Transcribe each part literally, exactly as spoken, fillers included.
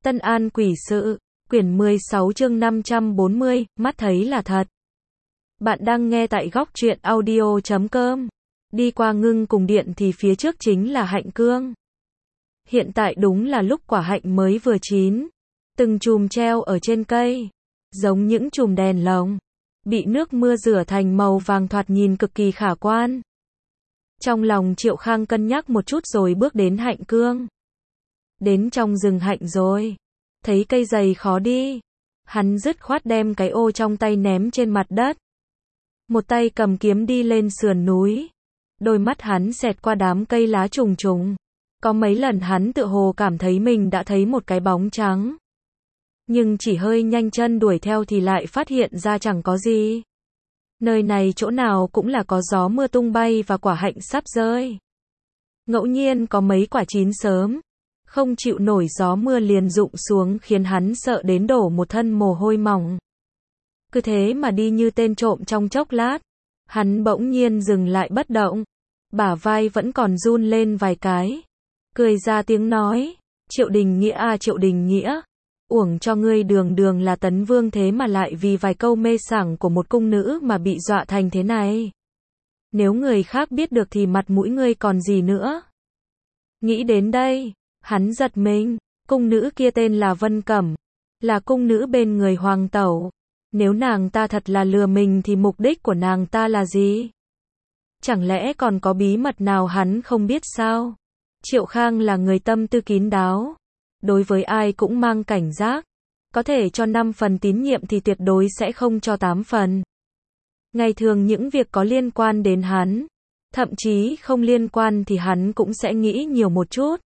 Tân An Quỷ Sự, quyển mười sáu chương năm trăm bốn mươi, mắt thấy là thật. Bạn đang nghe tại góc truyện audio chấm com. Đi qua ngưng cùng điện thì phía trước chính là hạnh cương. Hiện tại đúng là lúc quả hạnh mới vừa chín. Từng chùm treo ở trên cây, giống những chùm đèn lồng, bị nước mưa rửa thành màu vàng thoạt nhìn cực kỳ khả quan. Trong lòng Triệu Khang cân nhắc một chút rồi bước đến hạnh cương. Đến trong rừng hạnh rồi, thấy cây dày khó đi, hắn dứt khoát đem cái ô trong tay ném trên mặt đất. Một tay cầm kiếm đi lên sườn núi. Đôi mắt hắn xẹt qua đám cây lá trùng trùng. Có mấy lần hắn tự hồ cảm thấy mình đã thấy một cái bóng trắng. Nhưng chỉ hơi nhanh chân đuổi theo thì lại phát hiện ra chẳng có gì. Nơi này chỗ nào cũng là có gió mưa tung bay và quả hạnh sắp rơi. Ngẫu nhiên có mấy quả chín sớm, không chịu nổi gió mưa liền rụng xuống khiến hắn sợ đến đổ một thân mồ hôi mỏng. Cứ thế mà đi như tên trộm trong chốc lát, hắn bỗng nhiên dừng lại bất động, bả vai vẫn còn run lên vài cái. Cười ra tiếng nói, Triệu Đình Nghĩa à Triệu Đình Nghĩa, uổng cho ngươi đường đường là tấn vương thế mà lại vì vài câu mê sảng của một cung nữ mà bị dọa thành thế này. Nếu người khác biết được thì mặt mũi ngươi còn gì nữa. Nghĩ đến đây, hắn giật mình, cung nữ kia tên là Vân Cẩm, là cung nữ bên người hoàng tẩu. Nếu nàng ta thật là lừa mình thì mục đích của nàng ta là gì? Chẳng lẽ còn có bí mật nào hắn không biết sao? Triệu Khang là người tâm tư kín đáo, đối với ai cũng mang cảnh giác, có thể cho năm phần tín nhiệm thì tuyệt đối sẽ không cho tám phần. Ngày thường những việc có liên quan đến hắn, thậm chí không liên quan thì hắn cũng sẽ nghĩ nhiều một chút.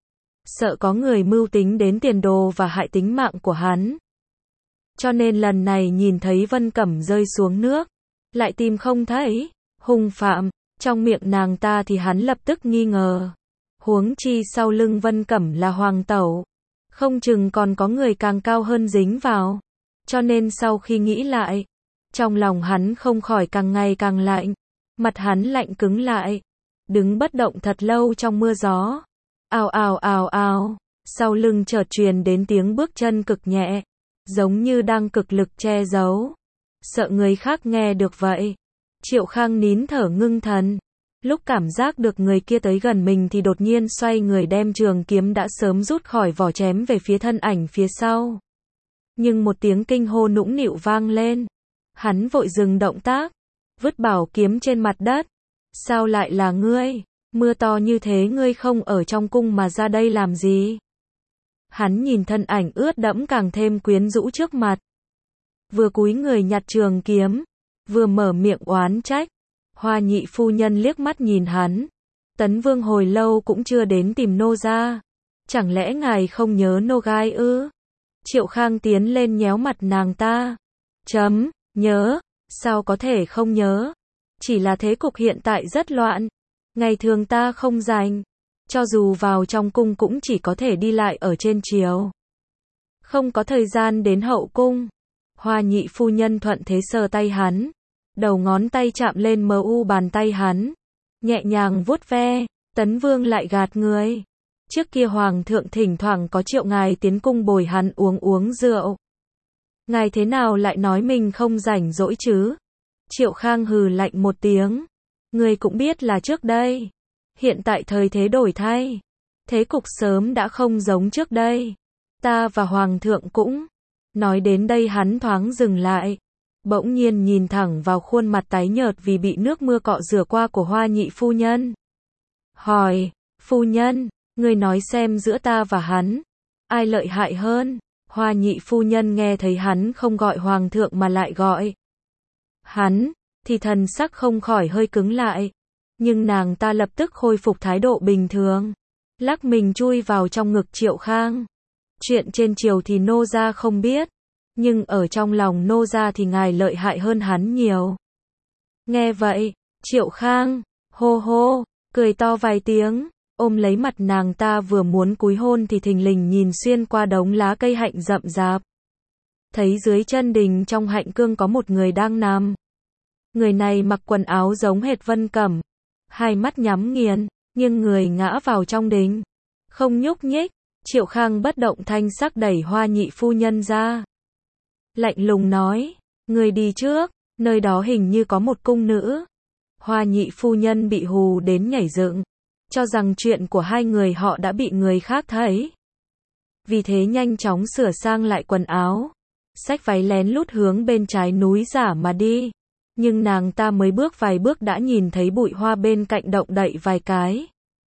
Sợ có người mưu tính đến tiền đồ và hại tính mạng của hắn. Cho nên lần này nhìn thấy Vân Cẩm rơi xuống nước, lại tìm không thấy hung phạm trong miệng nàng ta thì hắn lập tức nghi ngờ. Huống chi sau lưng Vân Cẩm là hoàng tẩu, không chừng còn có người càng cao hơn dính vào. Cho nên sau khi nghĩ lại, trong lòng hắn không khỏi càng ngày càng lạnh, mặt hắn lạnh cứng lại, đứng bất động thật lâu trong mưa gió. Ào ào ào ào, sau lưng chợt truyền đến tiếng bước chân cực nhẹ, giống như đang cực lực che giấu, sợ người khác nghe được vậy. Triệu Khang nín thở ngưng thần, lúc cảm giác được người kia tới gần mình thì đột nhiên xoay người đem trường kiếm đã sớm rút khỏi vỏ chém về phía thân ảnh phía sau. Nhưng một tiếng kinh hô nũng nịu vang lên, hắn vội dừng động tác, vứt bảo kiếm trên mặt đất. Sao lại là ngươi? Mưa to như thế ngươi không ở trong cung mà ra đây làm gì? Hắn nhìn thân ảnh ướt đẫm càng thêm quyến rũ trước mặt, vừa cúi người nhặt trường kiếm, vừa mở miệng oán trách. Hoa nhị phu nhân liếc mắt nhìn hắn, tấn vương hồi lâu cũng chưa đến tìm nô gia, chẳng lẽ ngài không nhớ nô gai ư? Triệu Khang tiến lên nhéo mặt nàng ta, chấm, nhớ, sao có thể không nhớ? Chỉ là thế cục hiện tại rất loạn, ngày thường ta không rảnh, cho dù vào trong cung cũng chỉ có thể đi lại ở trên triều, không có thời gian đến hậu cung. Hoa nhị phu nhân thuận thế sờ tay hắn, đầu ngón tay chạm lên mờ u bàn tay hắn, nhẹ nhàng vuốt ve. Tấn vương lại gạt người, trước kia hoàng thượng thỉnh thoảng có triệu ngài tiến cung bồi hắn uống uống rượu, ngài thế nào lại nói mình không rảnh rỗi chứ? Triệu Khang hừ lạnh một tiếng, người cũng biết là trước đây, hiện tại thời thế đổi thay, thế cục sớm đã không giống trước đây, ta và hoàng thượng cũng. Nói đến đây hắn thoáng dừng lại, bỗng nhiên nhìn thẳng vào khuôn mặt tái nhợt vì bị nước mưa cọ rửa qua của Hoa nhị phu nhân. Hỏi, phu nhân, người nói xem giữa ta và hắn, ai lợi hại hơn? Hoa nhị phu nhân nghe thấy hắn không gọi hoàng thượng mà lại gọi hắn, thì thần sắc không khỏi hơi cứng lại. Nhưng nàng ta lập tức khôi phục thái độ bình thường, lắc mình chui vào trong ngực Triệu Khang. Chuyện trên triều thì nô gia không biết, nhưng ở trong lòng nô gia thì ngài lợi hại hơn hắn nhiều. Nghe vậy, Triệu Khang, hô hô, cười to vài tiếng, ôm lấy mặt nàng ta vừa muốn cúi hôn thì thình lình nhìn xuyên qua đống lá cây hạnh rậm rạp. Thấy dưới chân đình trong hạnh cương có một người đang nằm. Người này mặc quần áo giống hệt Vân Cẩm, hai mắt nhắm nghiền, nhưng người ngã vào trong đình, không nhúc nhích. Triệu Khang bất động thanh sắc đẩy Hoa nhị phu nhân ra. Lạnh lùng nói, người đi trước, nơi đó hình như có một cung nữ. Hoa nhị phu nhân bị hù đến nhảy dựng, cho rằng chuyện của hai người họ đã bị người khác thấy. Vì thế nhanh chóng sửa sang lại quần áo, xách váy lén lút hướng bên trái núi giả mà đi. Nhưng nàng ta mới bước vài bước đã nhìn thấy bụi hoa bên cạnh động đậy vài cái.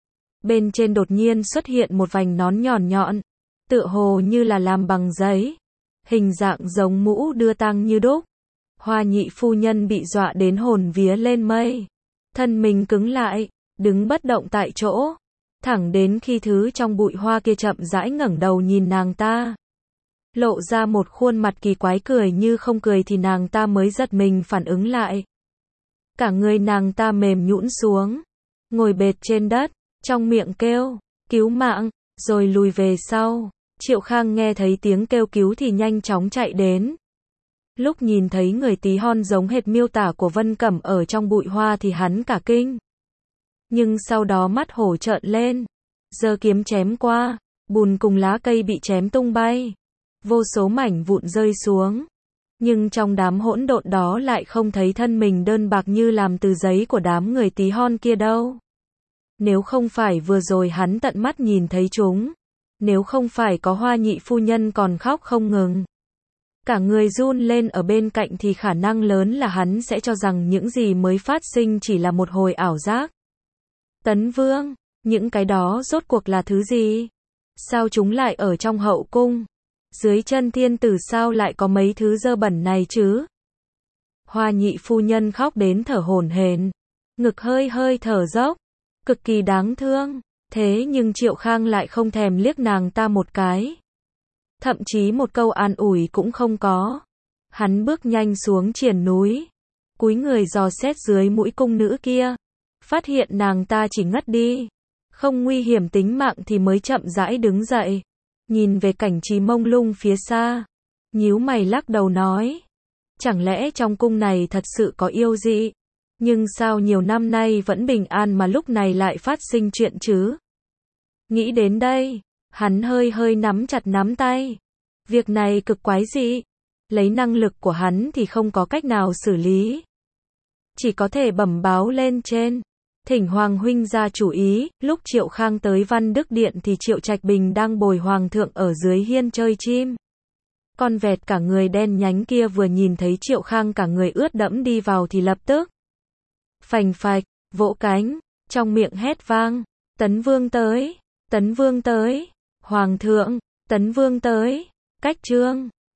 Bên trên đột nhiên xuất hiện một vành nón nhọn nhọn, tựa hồ như là làm bằng giấy, hình dạng giống mũ đưa tang như đúc. Hoa nhị phu nhân bị dọa đến hồn vía lên mây, thân mình cứng lại, đứng bất động tại chỗ, thẳng đến khi thứ trong bụi hoa kia chậm rãi ngẩng đầu nhìn nàng ta, lộ ra một khuôn mặt kỳ quái cười như không cười thì nàng ta mới giật mình phản ứng lại. Cả người nàng ta mềm nhũn xuống, ngồi bệt trên đất, trong miệng kêu, cứu mạng, rồi lùi về sau. Triệu Khang nghe thấy tiếng kêu cứu thì nhanh chóng chạy đến. Lúc nhìn thấy người tí hon giống hệt miêu tả của Vân Cẩm ở trong bụi hoa thì hắn cả kinh. Nhưng sau đó mắt hổ trợn lên, giơ kiếm chém qua, bùn cùng lá cây bị chém tung bay, vô số mảnh vụn rơi xuống. Nhưng trong đám hỗn độn đó lại không thấy thân mình đơn bạc như làm từ giấy của đám người tí hon kia đâu. Nếu không phải vừa rồi hắn tận mắt nhìn thấy chúng, nếu không phải có Hoa nhị phu nhân còn khóc không ngừng, cả người run lên ở bên cạnh thì khả năng lớn là hắn sẽ cho rằng những gì mới phát sinh chỉ là một hồi ảo giác. Tấn Vương, những cái đó rốt cuộc là thứ gì? Sao chúng lại ở trong hậu cung? Dưới chân thiên tử sao lại có mấy thứ dơ bẩn này chứ? Hoa nhị phu nhân khóc đến thở hổn hển, ngực hơi hơi thở dốc, cực kỳ đáng thương. Thế nhưng Triệu Khang lại không thèm liếc nàng ta một cái, thậm chí một câu an ủi cũng không có. Hắn bước nhanh xuống triển núi, cúi người dò xét dưới mũi cung nữ kia, phát hiện nàng ta chỉ ngất đi, không nguy hiểm tính mạng thì mới chậm rãi đứng dậy, nhìn về cảnh trí mông lung phía xa, nhíu mày lắc đầu nói, chẳng lẽ trong cung này thật sự có yêu dị? Nhưng sao nhiều năm nay vẫn bình an mà lúc này lại phát sinh chuyện chứ? Nghĩ đến đây, hắn hơi hơi nắm chặt nắm tay. Việc này cực quái dị, lấy năng lực của hắn thì không có cách nào xử lý, chỉ có thể bẩm báo lên trên, thỉnh Hoàng huynh ra chủ ý. Lúc Triệu Khang tới Văn Đức Điện thì Triệu Trạch Bình đang bồi hoàng thượng ở dưới hiên chơi chim. Con vẹt cả người đen nhánh kia vừa nhìn thấy Triệu Khang cả người ướt đẫm đi vào thì lập tức phành phạch, vỗ cánh, trong miệng hét vang, Tấn Vương tới, Tấn Vương tới, Hoàng thượng, Tấn Vương tới, cách trương.